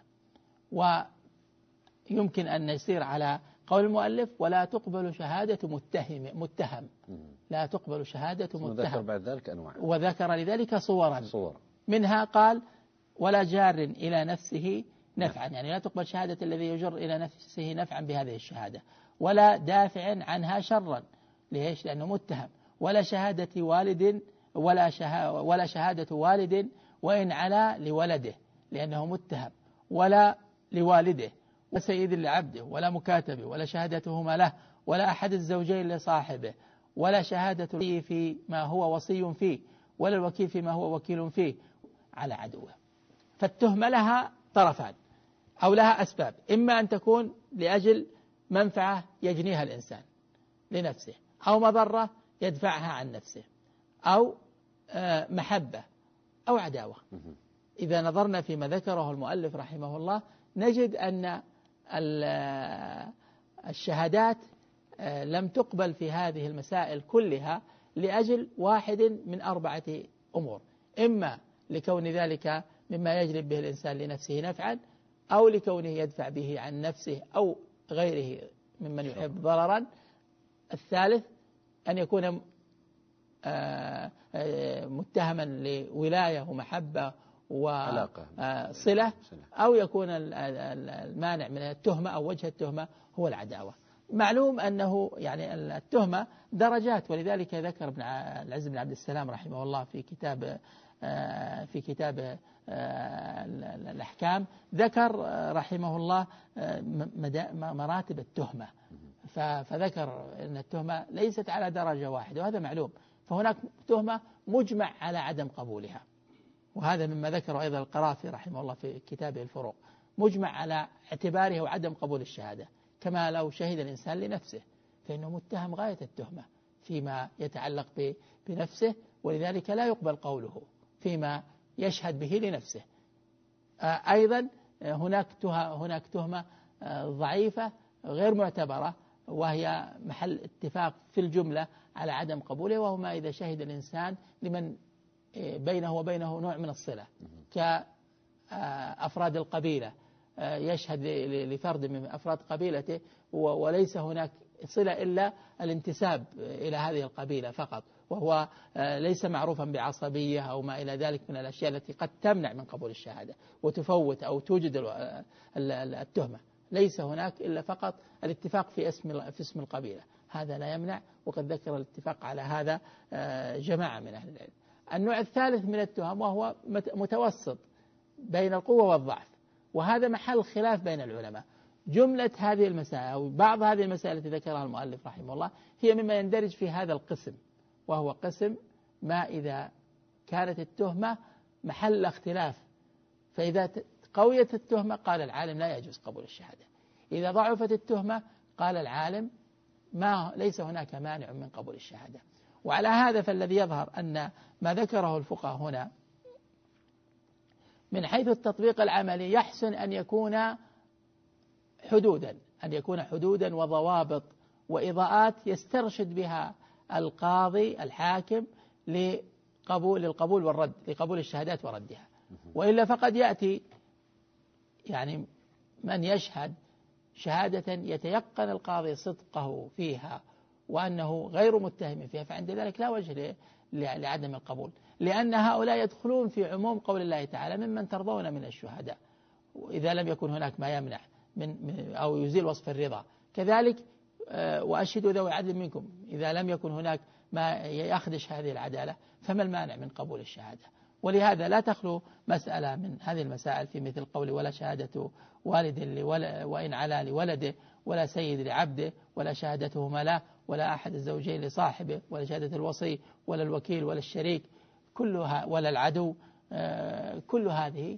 ويمكن أن نسير على قول المؤلف: ولا تقبل شهادة متهم متهم لا تقبل شهادة متهم. وذكر بعد ذلك أنواع، وذكر لذلك صورا صور. منها قال: ولا جار إلى نفسه نفعا، يعني لا تقبل شهادة الذي يجر إلى نفسه نفعا بهذه الشهادة، ولا دافع عنها شرا، ليش؟ لأنه متهم. ولا شهادة والد ولا شهادة ولا شهادة والد وإن علا لولده، لأنه متهم. ولا لوالده وسيد لعبده، ولا مكاتبه، ولا شهادتهما له، ولا أحد الزوجين لصاحبه، ولا شهادة الولي فيما هو وصي فيه، ولا الوكيل فيما هو وكيل فيه على عدوه. فالتهمة لها طرفان أو لها أسباب: إما أن تكون لأجل منفعة يجنيها الإنسان لنفسه، أو مضرة يدفعها عن نفسه، أو محبة، أو عداوة. إذا نظرنا فيما ذكره المؤلف رحمه الله نجد أن الشهادات لم تقبل في هذه المسائل كلها لأجل واحد من أربعة أمور: إما لكون ذلك مما يجلب به الإنسان لنفسه نفعا، أو لكونه يدفع به عن نفسه أو غيره ممن يحب ضررا. الثالث أن يكون متهما لولاية ومحبة وصلة، أو يكون المانع من التهمة أو وجه التهمة هو العداوة. معلوم أنه يعني التهمة درجات، ولذلك ذكر ابن العز بن عبد السلام رحمه الله في كتاب في كتاب الأحكام، ذكر رحمه الله مراتب التهمة، فذكر أن التهمة ليست على درجة واحدة، وهذا معلوم. فهناك تهمة مجمع على عدم قبولها، وهذا مما ذكره أيضا القرافي رحمه الله في كتابه الفروق، مجمع على اعتباره وعدم قبول الشهادة، كما لو شهد الإنسان لنفسه فإنه متهم غاية التهمة فيما يتعلق بنفسه، ولذلك لا يقبل قوله فيما يشهد به لنفسه. أيضا هناك هناك تهمة ضعيفة غير معتبرة، وهي محل اتفاق في الجملة على عدم قبوله، وهو ما إذا شهد الإنسان لمن بينه وبينه نوع من الصلة كأفراد القبيلة، يشهد لفرد من أفراد قبيلته وليس هناك صلة إلا الانتساب إلى هذه القبيلة فقط، وهو ليس معروفا بعصبية أو ما إلى ذلك من الأشياء التي قد تمنع من قبول الشهادة وتفوت أو توجد التهمة. ليس هناك إلا فقط الاتفاق في اسم في اسم القبيلة، هذا لا يمنع، وقد ذكر الاتفاق على هذا جماعة من أهل العلم. النوع الثالث من التهم وهو متوسط بين القوة والضعف، وهذا محل خلاف بين العلماء. جملة هذه المسائل أو بعض هذه المسائل التي ذكرها المؤلف رحمه الله هي مما يندرج في هذا القسم، وهو قسم ما إذا كانت التهمة محل اختلاف، فإذا قويت التهمة قال العالم لا يجوز قبول الشهادة، إذا ضعفت التهمة قال العالم ما ليس هناك مانع من قبول الشهادة. وعلى هذا فالذي يظهر أن ما ذكره الفقهاء هنا من حيث التطبيق العملي يحسن أن يكون حدودا أن يكون حدودا وضوابط وإضاءات يسترشد بها القاضي الحاكم لقبول القبول والرد لقبول الشهادات وردها، وإلا فقد يأتي يعني من يشهد شهادة يتيقن القاضي صدقه فيها وأنه غير متهم فيها، فعند ذلك لا وجه لعدم القبول. لأن هؤلاء يدخلون في عموم قول الله تعالى ممن ترضون من الشهداء، إذا لم يكن هناك ما يمنع من أو يزيل وصف الرضا. كذلك وأشهدوا ذوي عدل منكم، إذا لم يكن هناك ما يخدش هذه العدالة فما المانع من قبول الشهادة. ولهذا لا تخلو مسألة من هذه المسائل في مثل قول ولا شهادة والد وإن علا لولده، ولا سيد لعبده، ولا شهادتهما لا، ولا أحد الزوجين لصاحبه، ولا شهادة الوصي، ولا الوكيل، ولا الشريك، كلها، ولا العدو. كل هذه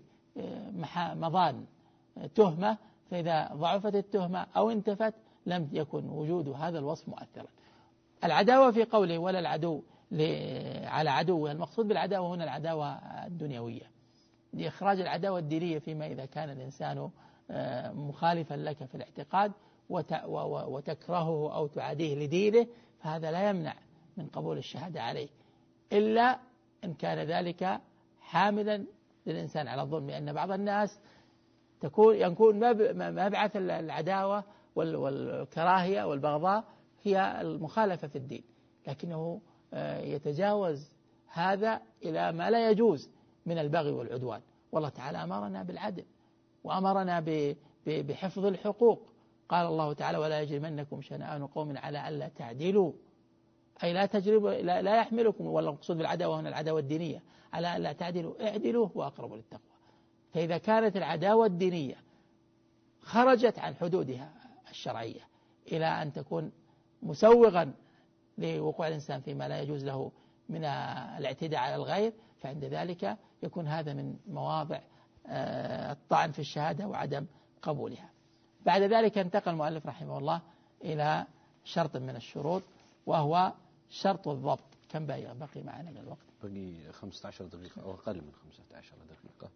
مظان تهمة، فإذا ضعفت التهمة أو انتفت لم يكن وجود هذا الوصف مؤثرا. العداوة في قوله ولا العدو على عدوه، المقصود بالعداوة هنا العداوة الدنيوية، لإخراج العداوة الدينية فيما إذا كان الإنسان مخالفا لك في الاعتقاد وتكرهه أو تعاديه لدينه، فهذا لا يمنع من قبول الشهادة عليه، إلا إن كان ذلك حاملا للإنسان على الظلم، لأن بعض الناس تكون يكون مبعث العداوة والكراهية والبغضاء هي المخالفة في الدين، لكنه يتجاوز هذا إلى ما لا يجوز من البغي والعدوان. والله تعالى أمرنا بالعدل وأمرنا بحفظ الحقوق. قال الله تعالى ولا يجرمنكم شنآن قوم على ألا تعدلوا، أي لا تجرب لا, لا يحملكم، ولا المقصود بالعداوة هنا العداوة الدينية، على ألا تعدلوا اعدلوا وأقرب للتقوى. فإذا كانت العداوة الدينية خرجت عن حدودها الشرعية إلى أن تكون مسوغا لوقوع الإنسان فيما لا يجوز له من الاعتداء على الغير، فعند ذلك يكون هذا من مواضع الطعن في الشهادة وعدم قبولها. بعد ذلك انتقل المؤلف رحمه الله إلى شرط من الشروط، وهو شرط الضبط. كم بقي بقي معنا من الوقت؟ بقي خمسة عشر دقيقة أو أقل من خمسة عشر دقيقة،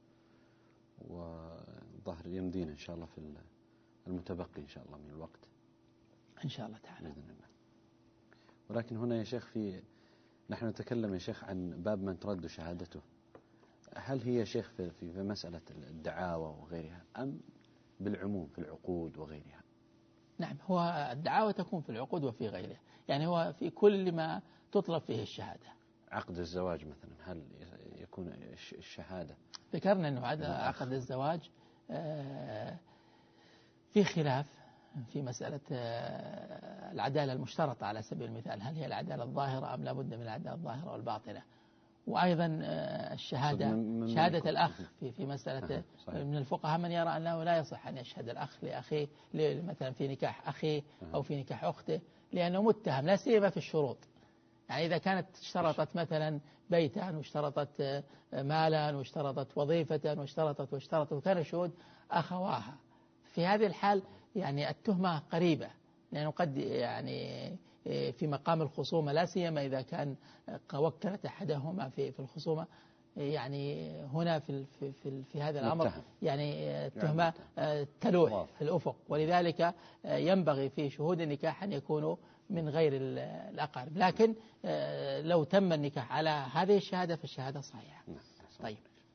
وظهر يمدينا إن شاء الله في المتبقي إن شاء الله من الوقت إن شاء الله تعالى بإذن الله. ولكن هنا يا شيخ في نحن نتكلم يا شيخ عن باب من ترد شهادته، هل هي شيخ في, في مسألة الدعاوى وغيرها أم بالعموم في العقود وغيرها؟ نعم، هو الدعاوى تكون في العقود وفي غيرها، يعني هو في كل ما تطلب فيه الشهادة. عقد الزواج مثلا هل يكون الشهادة؟ ذكرنا أنه عقد الزواج في خلاف في مسألة العدالة المشترطة على سبيل المثال، هل هي العدالة الظاهرة أم لا بد من العدالة الظاهرة والباطنة. وأيضا الشهادة من شهادة من الأخ في في مسألة من الفقهاء من يرى أنه لا يصح أن يشهد الأخ لأخيه مثلا في نكاح أخيه أو في نكاح أخته، لأنه متهم لا سيما في الشروط. يعني إذا كانت اشترطت مثلا بيتا واشترطت مالا واشترطت وظيفة واشترطت واشترطت وكان الشهود أخواها، في هذه الحال يعني التهمة قريبة، لأنه قد يعني في مقام الخصومة لا سيما إذا كان وكلت أحدهما في في الخصومة، يعني هنا في في في, في هذا الأمر يعني التهمة تلوح في الأفق، ولذلك ينبغي في شهود النكاح أن يكونوا من غير الأقارب. لكن لو تم النكاح على هذه الشهادة فالشهادة صحيحة. طيب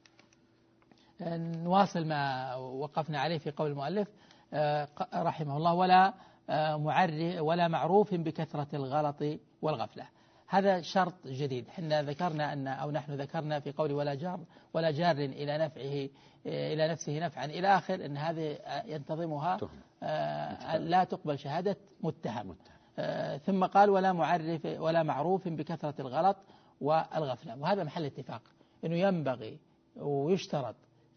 نواصل ما وقفنا عليه في قول المؤلف رحمه الله ولا معرف ولا معروف بكثرة الغلط والغفلة. هذا شرط جديد، حنا ذكرنا أن أو نحن ذكرنا في قول ولا جار ولا جار إلى نفعه إلى نفسه نفعا إلى آخر أن هذه ينتظمها لا تقبل شهادة متهم. ثم قال ولا معرف ولا معروف بكثرة الغلط والغفلة، وهذا محل اتفاق أنه ينبغي ويشترط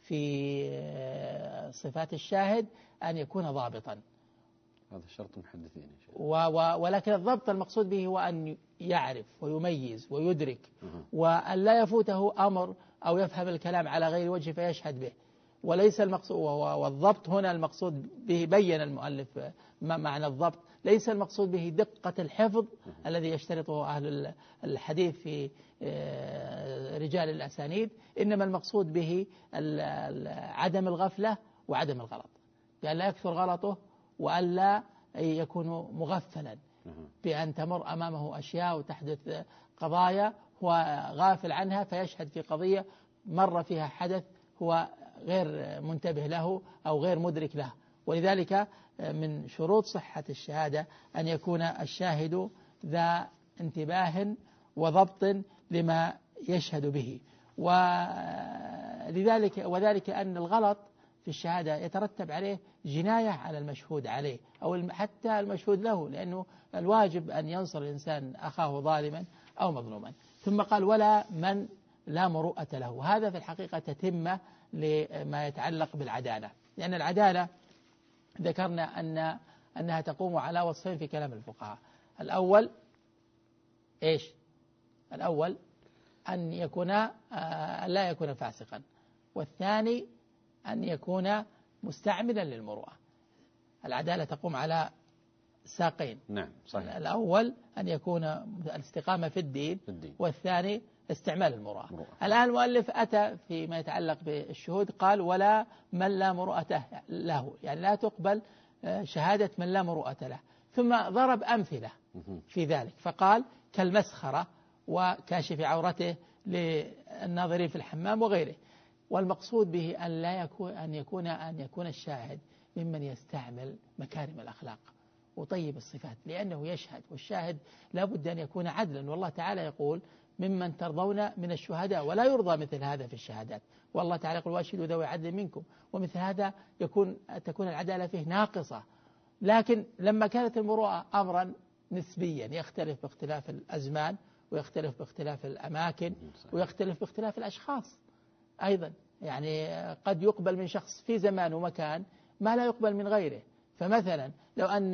في صفات الشاهد أن يكون ضابطا. هذا شرط محدثين ولكن الضبط المقصود به هو أن يعرف ويميز ويدرك وأن لا يفوته أمر أو يفهم الكلام على غير وجه فيشهد به. وليس المقصود والضبط هنا المقصود به بين المؤلف ما معنى الضبط، ليس المقصود به دقة الحفظ الذي يشترطه أهل الحديث في رجال الأسانيد، إنما المقصود به عدم الغفلة وعدم الغلط، بأن لا يكثر غلطه وأن لا يكون مغفلا بأن تمر أمامه أشياء وتحدث قضايا هو غافل عنها فيشهد في قضية مر فيها حدث هو غير منتبه له أو غير مدرك له. ولذلك من شروط صحة الشهادة أن يكون الشاهد ذا انتباه وضبط لما يشهد به. ولذلك وذلك أن الغلط في الشهادة يترتب عليه جناية على المشهود عليه أو حتى المشهود له، لأنه الواجب أن ينصر الإنسان أخاه ظالما أو مظلوما. ثم قال ولا من لا مروءة له، وهذا في الحقيقة تتمة لما يتعلق بالعدالة، لأن العدالة ذكرنا أن أنها تقوم على وصفين في كلام الفقهاء. الأول إيش؟ الأول أن يكون آه لا يكون فاسقا، والثاني أن يكون مستعملا للمروءة. العدالة تقوم على ساقين. نعم صحيح. الأول أن يكون الاستقامة في الدين, في الدين. والثاني استعمال المروءة. مروءة. الآن المؤلف أتى فيما يتعلق بالشهود قال ولا من لا مروءة له، يعني لا تقبل شهادة من لا مروءة له، ثم ضرب أمثلة في ذلك فقال كالمسخرة وكاشف عورته للناظرين في الحمام وغيره. والمقصود به أن لا يكون أن يكون أن يكون الشاهد ممن يستعمل مكارم الأخلاق وطيب الصفات، لأنه يشهد، والشاهد لا بد أن يكون عدلا. والله تعالى يقول ممن ترضون من الشهداء، ولا يرضى مثل هذا في الشهادات. والله تعالى يقول واشهدوا ذوي عدل منكم، ومثل هذا يكون تكون العدالة فيه ناقصة. لكن لما كانت المروءة أمرا نسبيا يختلف باختلاف الأزمان، ويختلف باختلاف الأماكن، ويختلف باختلاف الأشخاص أيضا، يعني قد يقبل من شخص في زمان ومكان ما لا يقبل من غيره. فمثلا لو أن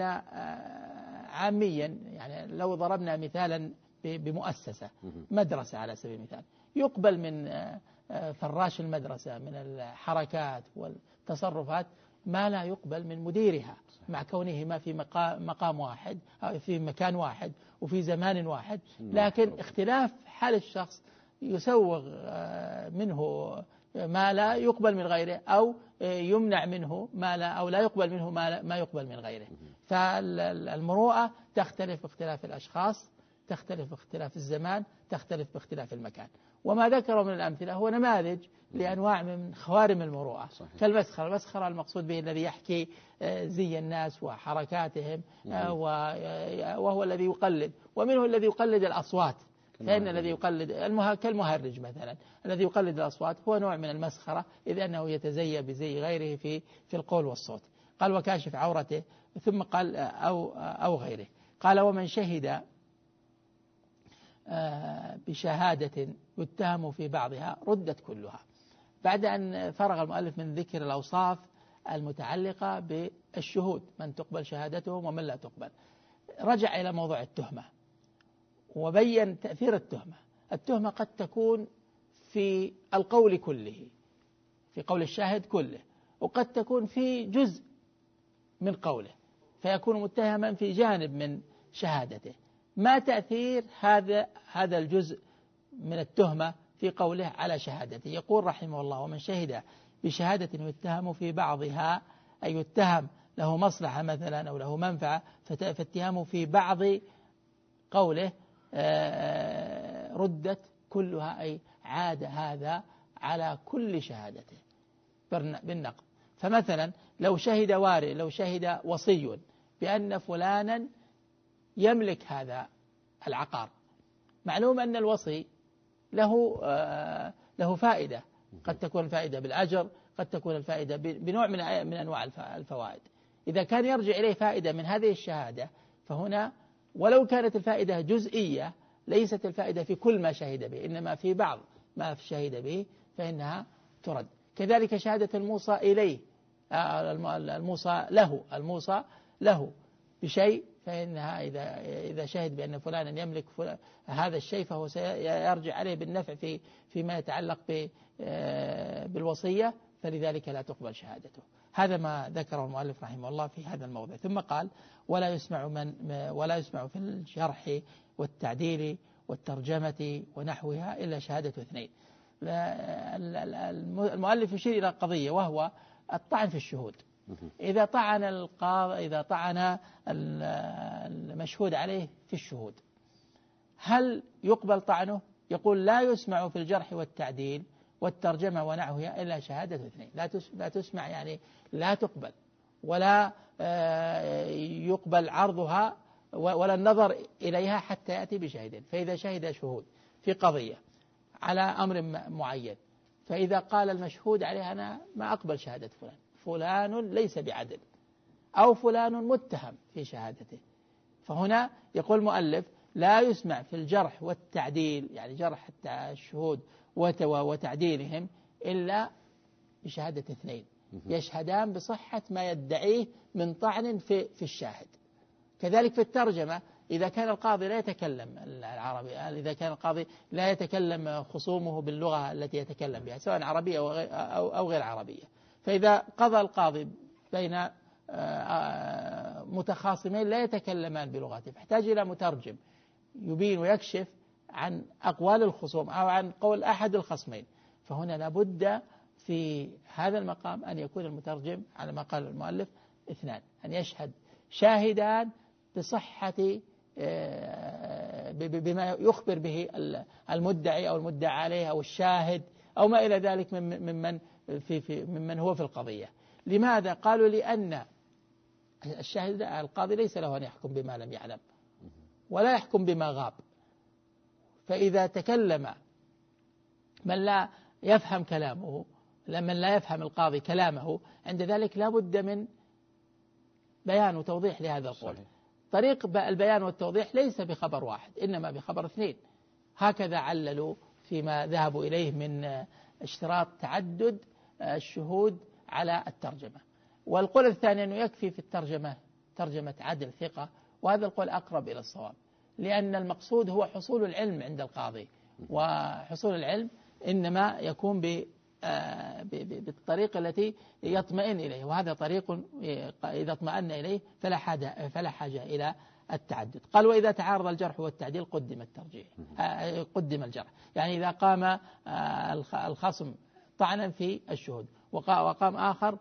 عاميا، يعني لو ضربنا مثالا بمؤسسة مدرسة على سبيل المثال، يقبل من فراش المدرسة من الحركات والتصرفات ما لا يقبل من مديرها، مع كونهما في مقام واحد أو في مكان واحد وفي زمان واحد، لكن اختلاف حال الشخص يسوغ منه ما لا يقبل من غيره، أو يمنع منه ما لا أو لا يقبل منه ما, ما يقبل من غيره. فالمروءة تختلف باختلاف الأشخاص، تختلف باختلاف الزمان، تختلف باختلاف المكان. وما ذكره من الأمثلة هو نماذج لأنواع من خوارم المروءة. كالمسخرة، المسخرة المقصود به الذي يحكي زي الناس وحركاتهم، وهو الذي يقلد، ومنه الذي يقلد الأصوات، فإن الذي يقلد كالمهرج مثلا، الذي يقلد الأصوات هو نوع من المسخرة، إذ أنه يتزي بزي غيره في في القول والصوت. قال وكاشف عورته، ثم قال أو أو غيره. قال ومن شهد بشهادة يتهم في بعضها ردت كلها. بعد أن فرغ المؤلف من ذكر الأوصاف المتعلقة بالشهود، من تقبل شهادتهم ومن لا تقبل، رجع إلى موضوع التهمة وبين تأثير التهمة. التهمة قد تكون في القول كله، في قول الشاهد كله، وقد تكون في جزء من قوله فيكون متهما في جانب من شهادته. ما تأثير هذا هذا الجزء من التهمة في قوله على شهادته؟ يقول رحمه الله ومن شهد بشهادة يتهم في بعضها، أي يتهم له مصلحة مثلا أو له منفعة، فاتهامه في بعض قوله ردت كلها، أي عاد هذا على كل شهادته بالنقض. فمثلا لو شهد وارث، لو شهد وصي بأن فلانا يملك هذا العقار، معلوم أن الوصي له له فائدة، قد تكون الفائدة بالأجر، قد تكون الفائدة بنوع من من أنواع الفوائد. إذا كان يرجع إليه فائدة من هذه الشهادة، فهنا ولو كانت الفائدة جزئية، ليست الفائدة في كل ما شهد به، إنما في بعض ما شهد به، فإنها ترد. كذلك شهادة الموصى إليه، الموصى له الموصى له بشيء، فإنها إذا إذا شهد بأن فلانا يملك هذا الشيء، فهو سيرجع عليه بالنفع في فيما يتعلق بالوصية، فلذلك لا تقبل شهادته. هذا ما ذكره المؤلف رحمه الله في هذا الموضع. ثم قال ولا يسمع من ولا يسمع في الجرح والتعديل والترجمة ونحوها إلا شهادة اثنين. المؤلف يشير إلى قضية، وهو الطعن في الشهود. إذا طعن القاضي إذا طعن المشهود عليه في الشهود، هل يقبل طعنه؟ يقول لا يسمع في الجرح والتعديل والترجمة ونحوها إلا شهادة اثنين. لا تسمع يعني لا تقبل، ولا يقبل عرضها ولا النظر إليها حتى يأتي بشهيدين. فإذا شهد شهود في قضية على أمر معين، فإذا قال المشهود عليه أنا ما أقبل شهادة فلان، فلان ليس بعدل، أو فلان متهم في شهادته، فهنا يقول المؤلف لا يسمع في الجرح والتعديل، يعني جرح الشهود وتعديلهم إلا بشهادة اثنين يشهدان بصحة ما يدعيه من طعن في في الشاهد. كذلك في الترجمة إذا كان القاضي لا يتكلم العربي، إذا كان القاضي لا يتكلم خصومه باللغة التي يتكلم بها سواء عربية أو غير عربية، فإذا قضى القاضي بين متخاصمين لا يتكلمان بلغته فاحتاج إلى مترجم يبين ويكشف عن أقوال الخصوم أو عن قول أحد الخصمين، فهنا لابد في هذا المقام أن يكون المترجم على ما قال المؤلف اثنان، أن يشهد شاهدان بصحة بما يخبر به المدعي أو المدعى عليه أو الشاهد أو ما إلى ذلك ممن في في ممن هو في القضية. لماذا؟ قالوا لأن الشاهد القاضي ليس له أن يحكم بما لم يعلم ولا يحكم بما غاب، فإذا تكلم من لا يفهم كلامه، من لا يفهم القاضي كلامه، عند ذلك لا بد من بيان وتوضيح لهذا القول. طريق البيان والتوضيح ليس بخبر واحد إنما بخبر اثنين، هكذا عللوا فيما ذهبوا إليه من اشتراط تعدد الشهود على الترجمة. والقول الثاني أنه يكفي في الترجمة ترجمة عدل ثقة، وهذا القول أقرب إلى الصواب، لأن المقصود هو حصول العلم عند القاضي، وحصول العلم إنما يكون بالطريقة التي يطمئن إليه، وهذا طريق إذا اطمأن إليه فلا حاجة, فلا حاجة إلى التعدد. قال وإذا تعارض الجرح والتعديل قدم الترجيح قدم الجرح، يعني إذا قام الخصم طعنا في الشهود وقام آخر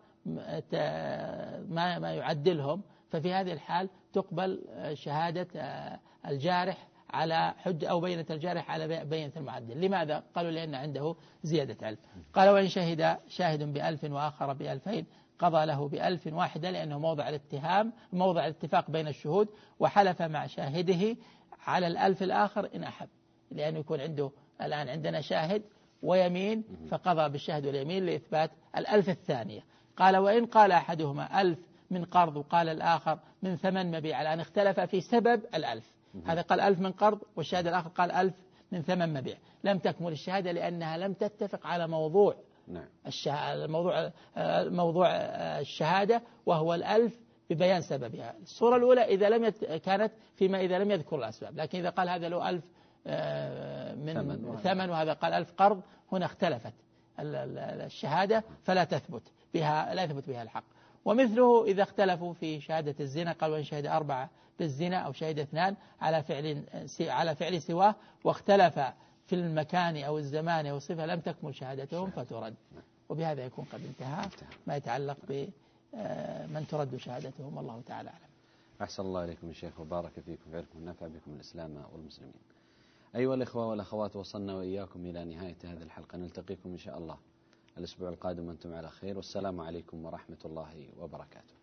ما ما يعدلهم، ففي هذه الحال تقبل شهادة الجارح على حج أو بينة الجارح على بينة المعدل. لماذا؟ قالوا لأن عنده زيادة علم. قال وإن شهد شاهد بألف وآخر بألفين قضى له بألف واحدة، لأنه موضع الاتهام موضع الاتفاق بين الشهود، وحلف مع شاهده على الألف الآخر إن أحب، لأنه يكون عنده الآن عندنا شاهد ويمين، فقضى بالشهد واليمين لإثبات الألف الثانية. قال وإن قال أحدهما ألف من قرض وقال الآخر من ثمن مبيع، الآن اختلف في سبب الألف، هذا قال ألف من قرض والشاهد الآخر قال ألف من ثمن مبيع، لم تكمل الشهادة لأنها لم تتفق على موضوع الموضوع موضوع الشهادة وهو الألف ببيان سببها. الصورة الأولى إذا لم يت... كانت فيما إذا لم يذكر الأسباب، لكن إذا قال هذا له ألف من ثمن, ثمن وهذا قال ألف قرض، هنا اختلفت الشهادة فلا تثبت بها لا يثبت بها الحق. ومثله إذا اختلفوا في شهادة الزنا، قال وإن شهد أربعة بالزنا أو شهد اثنان على فعل على فعل سواه واختلف في المكان أو الزمان أو الصفة لم تكمل شهادتهم فترد. وبهذا يكون قد انتهى ما يتعلق بمن ترد شهادتهم، والله تعالى أعلم. أحسن الله إليكم يا شيخ وبارك فيكم ويعلمكم ونفع بكم الإسلام والمسلمين. أيها الإخوة والأخوات، وصلنا وإياكم إلى نهاية هذه الحلقة، نلتقيكم إن شاء الله الأسبوع القادم وأنتم على خير، والسلام عليكم ورحمة الله وبركاته.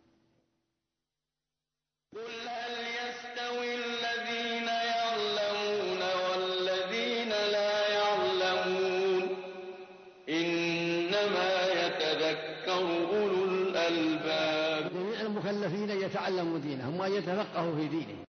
قل هل يستوي الذين يعلمون والذين لا يعلمون إنما يتذكر أولو الألباب. جميع المكلفين يتعلموا دينهم ويتفقهوا في دينهم.